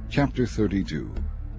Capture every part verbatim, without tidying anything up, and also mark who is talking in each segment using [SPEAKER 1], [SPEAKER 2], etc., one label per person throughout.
[SPEAKER 1] Chapter thirty-two.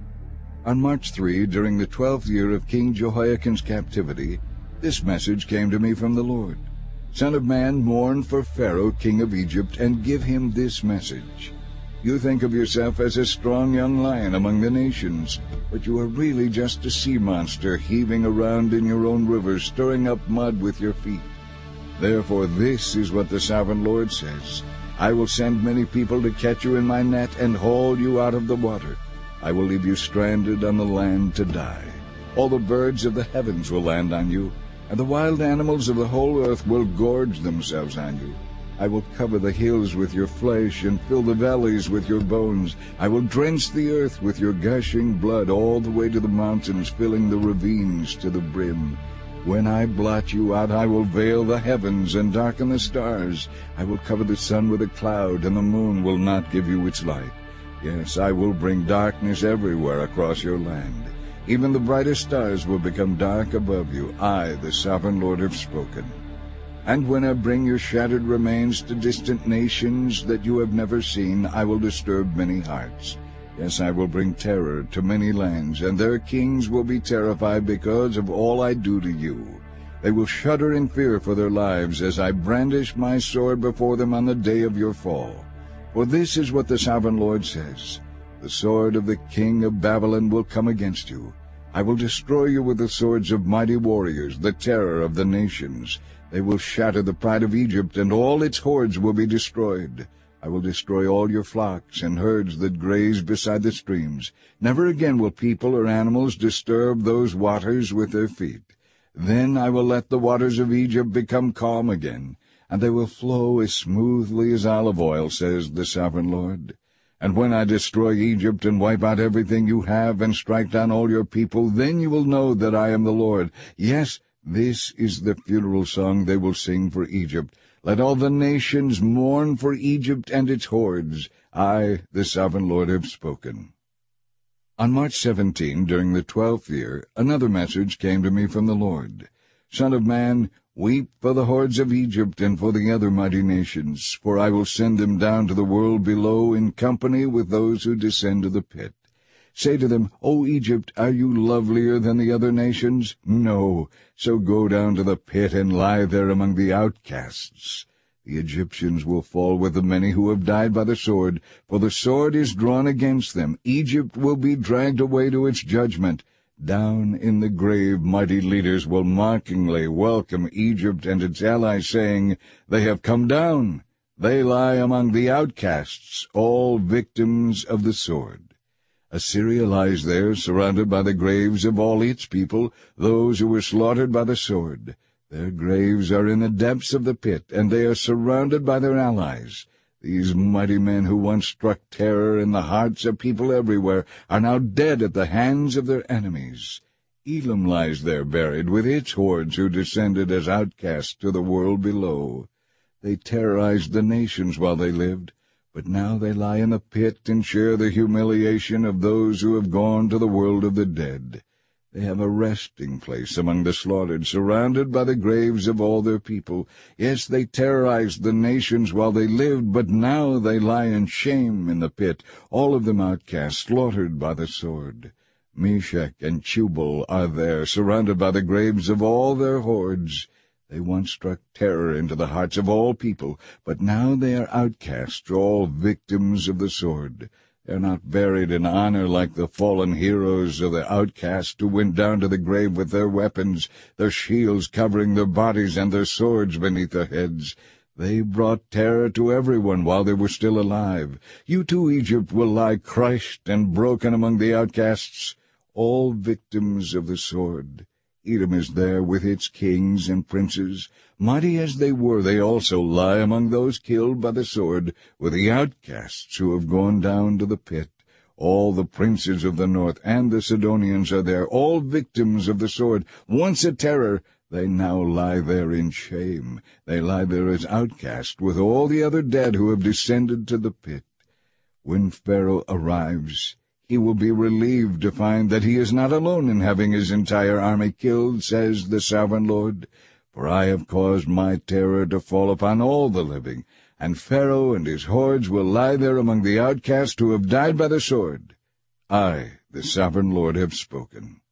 [SPEAKER 1] On March third, during the twelfth year of King Jehoiakim's captivity, this message came to me from the Lord. Son of man, mourn for Pharaoh, king of Egypt, and give him this message. You think of yourself as a strong young lion among the nations, but you are really just a sea monster heaving around in your own rivers, stirring up mud with your feet. Therefore this is what the sovereign Lord says. I will send many people to catch you in my net and haul you out of the water. I will leave you stranded on the land to die. All the birds of the heavens will land on you, and the wild animals of the whole earth will gorge themselves on you. I will cover the hills with your flesh and fill the valleys with your bones. I will drench the earth with your gushing blood all the way to the mountains, filling the ravines to the brim. When I blot you out, I will veil the heavens and darken the stars. I will cover the sun with a cloud, and the moon will not give you its light. Yes, I will bring darkness everywhere across your land. Even the brightest stars will become dark above you. I, the sovereign Lord, have spoken. And when I bring your shattered remains to distant nations that you have never seen, I will disturb many hearts. Yes, I will bring terror to many lands, and their kings will be terrified because of all I do to you. They will shudder in fear for their lives as I brandish my sword before them on the day of your fall. For this is what the sovereign Lord says. The sword of the king of Babylon will come against you. I will destroy you with the swords of mighty warriors, the terror of the nations. They will shatter the pride of Egypt, and all its hordes will be destroyed. I will destroy all your flocks and herds that graze beside the streams. Never again will people or animals disturb those waters with their feet. Then I will let the waters of Egypt become calm again, and they will flow as smoothly as olive oil, says the sovereign Lord. And when I destroy Egypt and wipe out everything you have and strike down all your people, then you will know that I am the Lord. Yes, this is the funeral song they will sing for Egypt. Let all the nations mourn for Egypt and its hordes. I, the sovereign Lord, have spoken. On March seventeenth, during the twelfth year, another message came to me from the Lord. Son of man, weep for the hordes of Egypt and for the other mighty nations, for I will send them down to the world below in company with those who descend to the pit. Say to them, O Egypt, are you lovelier than the other nations? No, so go down to the pit and lie there among the outcasts. The Egyptians will fall with the many who have died by the sword, for the sword is drawn against them. Egypt will be dragged away to its judgment. Down in the grave mighty leaders will mockingly welcome Egypt and its allies, saying, They have come down. They lie among the outcasts, all victims of the sword. Assyria lies there, surrounded by the graves of all its people, those who were slaughtered by the sword. Their graves are in the depths of the pit, and they are surrounded by their allies. These mighty men who once struck terror in the hearts of people everywhere are now dead at the hands of their enemies. Elam lies there buried with its hordes who descended as outcasts to the world below. They terrorized the nations while they lived, but now they lie in the pit and share the humiliation of those who have gone to the world of the dead. They have a resting place among the slaughtered, surrounded by the graves of all their people. Yes, they terrorized the nations while they lived, but now they lie in shame in the pit, all of them outcast, slaughtered by the sword. Meshech and Tubal are there, surrounded by the graves of all their hordes. They once struck terror into the hearts of all people, but now they are outcasts, all victims of the sword. They are not buried in honor like the fallen heroes of the outcasts who went down to the grave with their weapons, their shields covering their bodies and their swords beneath their heads. They brought terror to everyone while they were still alive. You too, Egypt, will lie crushed and broken among the outcasts, all victims of the sword. Edom is there with its kings and princes. Mighty as they were, they also lie among those killed by the sword, with the outcasts who have gone down to the pit. All the princes of the north and the Sidonians are there, all victims of the sword. Once a terror, they now lie there in shame. They lie there as outcasts, with all the other dead who have descended to the pit. When Pharaoh arrives, he will be relieved to find that he is not alone in having his entire army killed, says the sovereign Lord. For I have caused my terror to fall upon all the living. and Pharaoh and his hordes will lie there among the outcasts who have died by the sword. I, the sovereign Lord, have spoken.